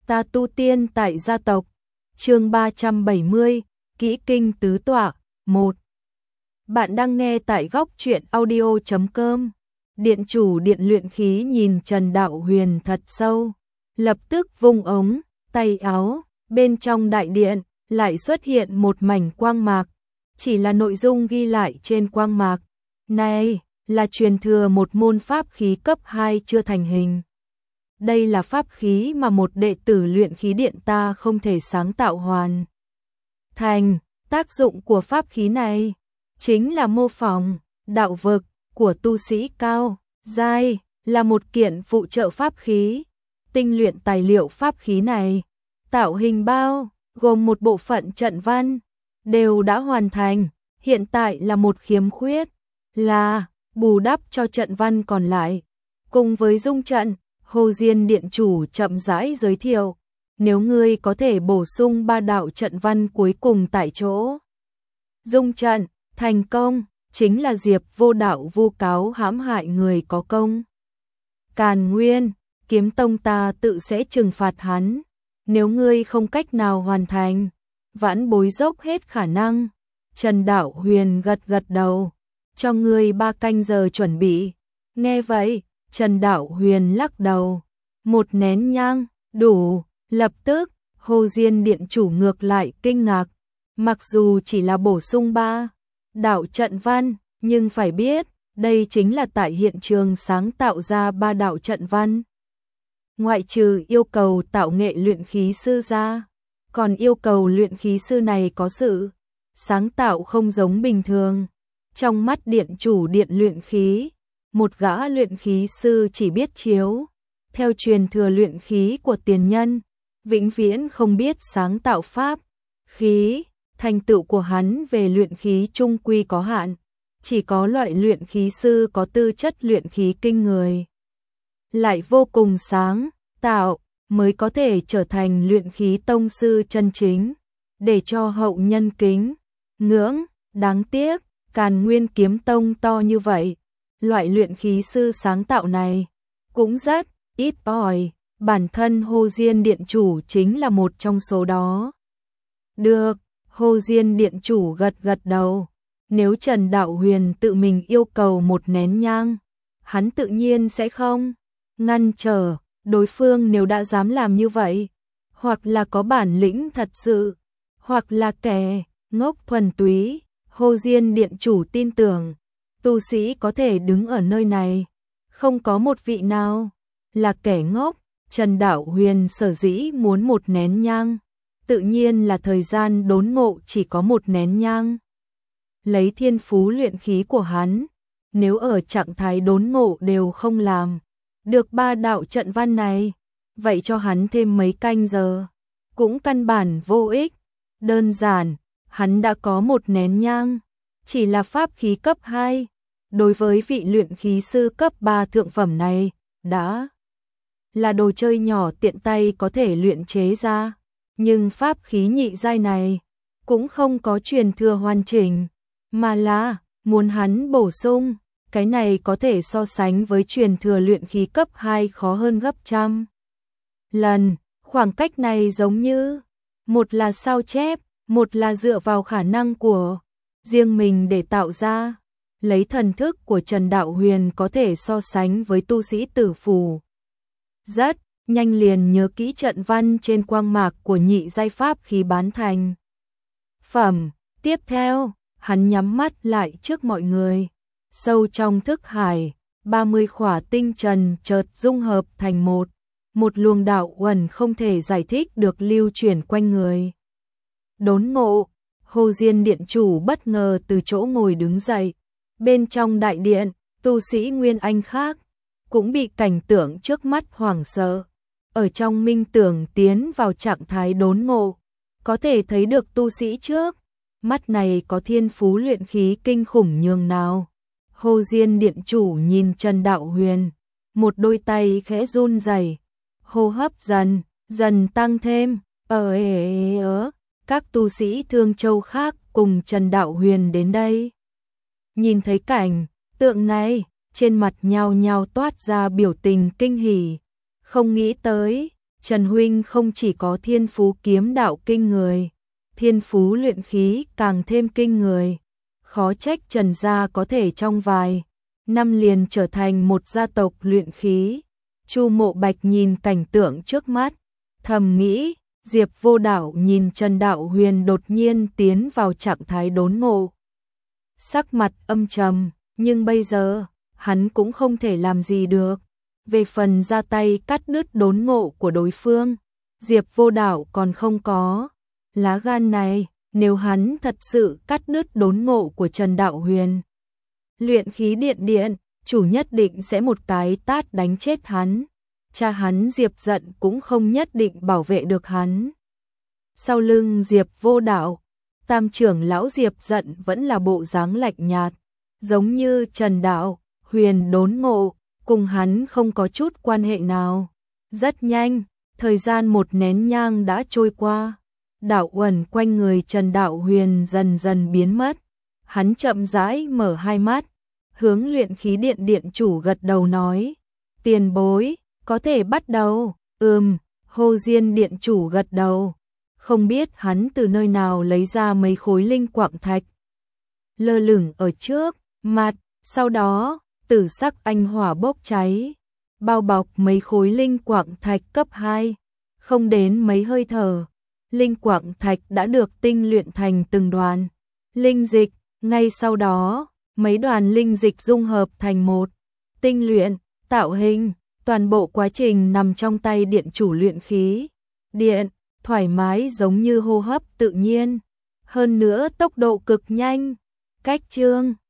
Ta tu tiên tại gia tộc. Chương 370, Kỹ kinh tứ tọa, 1. Bạn đang nghe tại góc truyện audio.com. Điện chủ điện luyện khí nhìn Trần Đạo Huyền thật sâu, lập tức vung ống, tay áo, bên trong đại điện lại xuất hiện một mảnh quang mạc, chỉ là nội dung ghi lại trên quang mạc này là truyền thừa một môn pháp khí cấp 2 chưa thành hình. Đây là pháp khí mà một đệ tử luyện khí điện ta không thể sáng tạo hoàn thành. Tác dụng của pháp khí này chính là mô phỏng đạo vực của tu sĩ cao giai, là một kiện phụ trợ pháp khí. Tinh luyện tài liệu pháp khí này, tạo hình bao gồm một bộ phận trận văn đều đã hoàn thành, hiện tại là một khiếm khuyết là bù đắp cho trận văn còn lại. Cùng với dung trận, Hồ Diên điện chủ chậm rãi giới thiệu, nếu ngươi có thể bổ sung 3 đạo trận văn cuối cùng tại chỗ dung trận thành công, chính là Diệp Vô Đạo vu cáo hãm hại người có công Càn Nguyên, Kiếm Tông ta tự sẽ trừng phạt hắn. Nếu ngươi không cách nào hoàn thành, vãn bối dốc hết khả năng. Trần Đạo Huyền gật gật đầu, cho ngươi 3 canh giờ chuẩn bị. Nghe vậy, Trần Đạo Huyền lắc đầu, 1 nén nhang đủ. Lập tức, Hồ Diên điện chủ ngược lại kinh ngạc, mặc dù chỉ là bổ sung 3 đạo trận văn, nhưng phải biết, đây chính là tại hiện trường sáng tạo ra 3 đạo trận văn. Ngoại trừ yêu cầu tạo nghệ luyện khí sư ra, còn yêu cầu luyện khí sư này có sự sáng tạo không giống bình thường. Trong mắt điện chủ điện luyện khí, một gã luyện khí sư chỉ biết chiếu theo truyền thừa luyện khí của tiền nhân, vĩnh viễn không biết sáng tạo pháp khí. Thành tựu của hắn về luyện khí trung quy có hạn, chỉ có loại luyện khí sư có tư chất luyện khí kinh người, lại vô cùng sáng tạo, mới có thể trở thành luyện khí tông sư chân chính, để cho hậu nhân kính ngưỡng. Đáng tiếc, Càn Nguyên Kiếm Tông to như vậy, loại luyện khí sư sáng tạo này cũng rất ít ỏi, bản thân Hồ Diên điện chủ chính là một trong số đó. Được, Hồ Diên điện chủ gật gật đầu, nếu Trần Đạo Huyền tự mình yêu cầu 1 nén nhang, hắn tự nhiên sẽ không ngăn trở. Đối phương nếu đã dám làm như vậy, hoặc là có bản lĩnh thật sự, hoặc là kẻ ngốc thuần túy. Hồ Diên điện chủ tin tưởng, tu sĩ có thể đứng ở nơi này, không có một vị nào là kẻ ngốc. Trần Đạo Huyền sở dĩ muốn 1 nén nhang, tự nhiên là thời gian đốn ngộ chỉ có 1 nén nhang. Lấy thiên phú luyện khí của hắn, nếu ở trạng thái đốn ngộ đều không làm được 3 đạo trận văn này, vậy cho hắn thêm mấy canh giờ cũng căn bản vô ích. Đơn giản, hắn đã có 1 nén nhang, chỉ là pháp khí cấp 2. Đối với vị luyện khí sư cấp 3 thượng phẩm này, đã là đồ chơi nhỏ tiện tay có thể luyện chế ra. Nhưng pháp khí nhị giai này cũng không có truyền thừa hoàn chỉnh, mà là muốn hắn bổ sung. Cái này có thể so sánh với truyền thừa luyện khí cấp 2 khó hơn gấp trăm lần. Khoảng cách này giống như, một là sao chép, một là dựa vào khả năng của riêng mình để tạo ra. Lấy thần thức của Trần Đạo Huyền có thể so sánh với tu sĩ tử phủ, rất nhanh liền nhớ kỹ trận văn trên quang mạc của nhị giai pháp khí bán thành phẩm. Tiếp theo, hắn nhắm mắt lại trước mọi người. Sâu trong thức hải, 30 khỏa tinh trần chợt dung hợp thành một luồng đạo uẩn không thể giải thích được lưu chuyển quanh người. Đốn ngộ, Hồ Diên điện chủ bất ngờ từ chỗ ngồi đứng dậy. Bên trong đại điện, tu sĩ Nguyên Anh khác cũng bị cảnh tượng trước mắt hoảng sợ. Ở trong minh tưởng tiến vào trạng thái đốn ngộ, có thể thấy được tu sĩ trước mắt này có thiên phú luyện khí kinh khủng nhường nào. Hồ Diên điện chủ nhìn Trần Đạo Huyền, một đôi tay khẽ run rẩy, hô hấp dần tăng thêm. Các tu sĩ Thương Châu khác cùng Trần Đạo Huyền đến đây, nhìn thấy cảnh tượng này, trên mặt nhao nhao toát ra biểu tình kinh hỉ. Không nghĩ tới, Trần huynh không chỉ có thiên phú kiếm đạo kinh người, thiên phú luyện khí càng thêm kinh người. Khó trách Trần gia có thể trong vài năm liền trở thành một gia tộc luyện khí. Chu Mộ Bạch nhìn cảnh tượng trước mắt, thầm nghĩ, Diệp Vô Đạo nhìn Trần Đạo Huyền đột nhiên tiến vào trạng thái đốn ngộ. Sắc mặt âm trầm, nhưng bây giờ, hắn cũng không thể làm gì được. Về phần ra tay cắt đứt đốn ngộ của đối phương, Diệp Vô Đạo còn không có lá gan này. Nếu hắn thật sự cắt đứt đốn ngộ của Trần Đạo Huyền, luyện khí điện chủ nhất định sẽ một cái tát đánh chết hắn. Cha hắn Diệp Dận cũng không nhất định bảo vệ được hắn. Sau lưng Diệp Vô Đạo, tam trưởng lão Diệp Dận vẫn là bộ dáng lạnh nhạt, giống như Trần Đạo Huyền đốn ngộ, cùng hắn không có chút quan hệ nào. Rất nhanh, thời gian một nén nhang đã trôi qua. Đạo uẩn quanh người Trần Đạo Huyền dần dần biến mất. Hắn chậm rãi mở hai mắt, hướng luyện khí điện chủ gật đầu nói, tiền bối, có thể bắt đầu. Hồ Diên điện chủ gật đầu. Không biết hắn từ nơi nào lấy ra mấy khối linh quạng thạch, lơ lửng ở trước mặt, sau đó, tử sắc anh hỏa bốc cháy, bao bọc mấy khối linh quạng thạch cấp 2, không đến mấy hơi thở. Linh quạng thạch đã được tinh luyện thành từng đoàn linh dịch, ngay sau đó, mấy đoàn linh dịch dung hợp thành một tinh luyện, tạo hình, toàn bộ quá trình nằm trong tay điện chủ luyện khí điện, thoải mái giống như hô hấp tự nhiên, hơn nữa tốc độ cực nhanh. Cách chương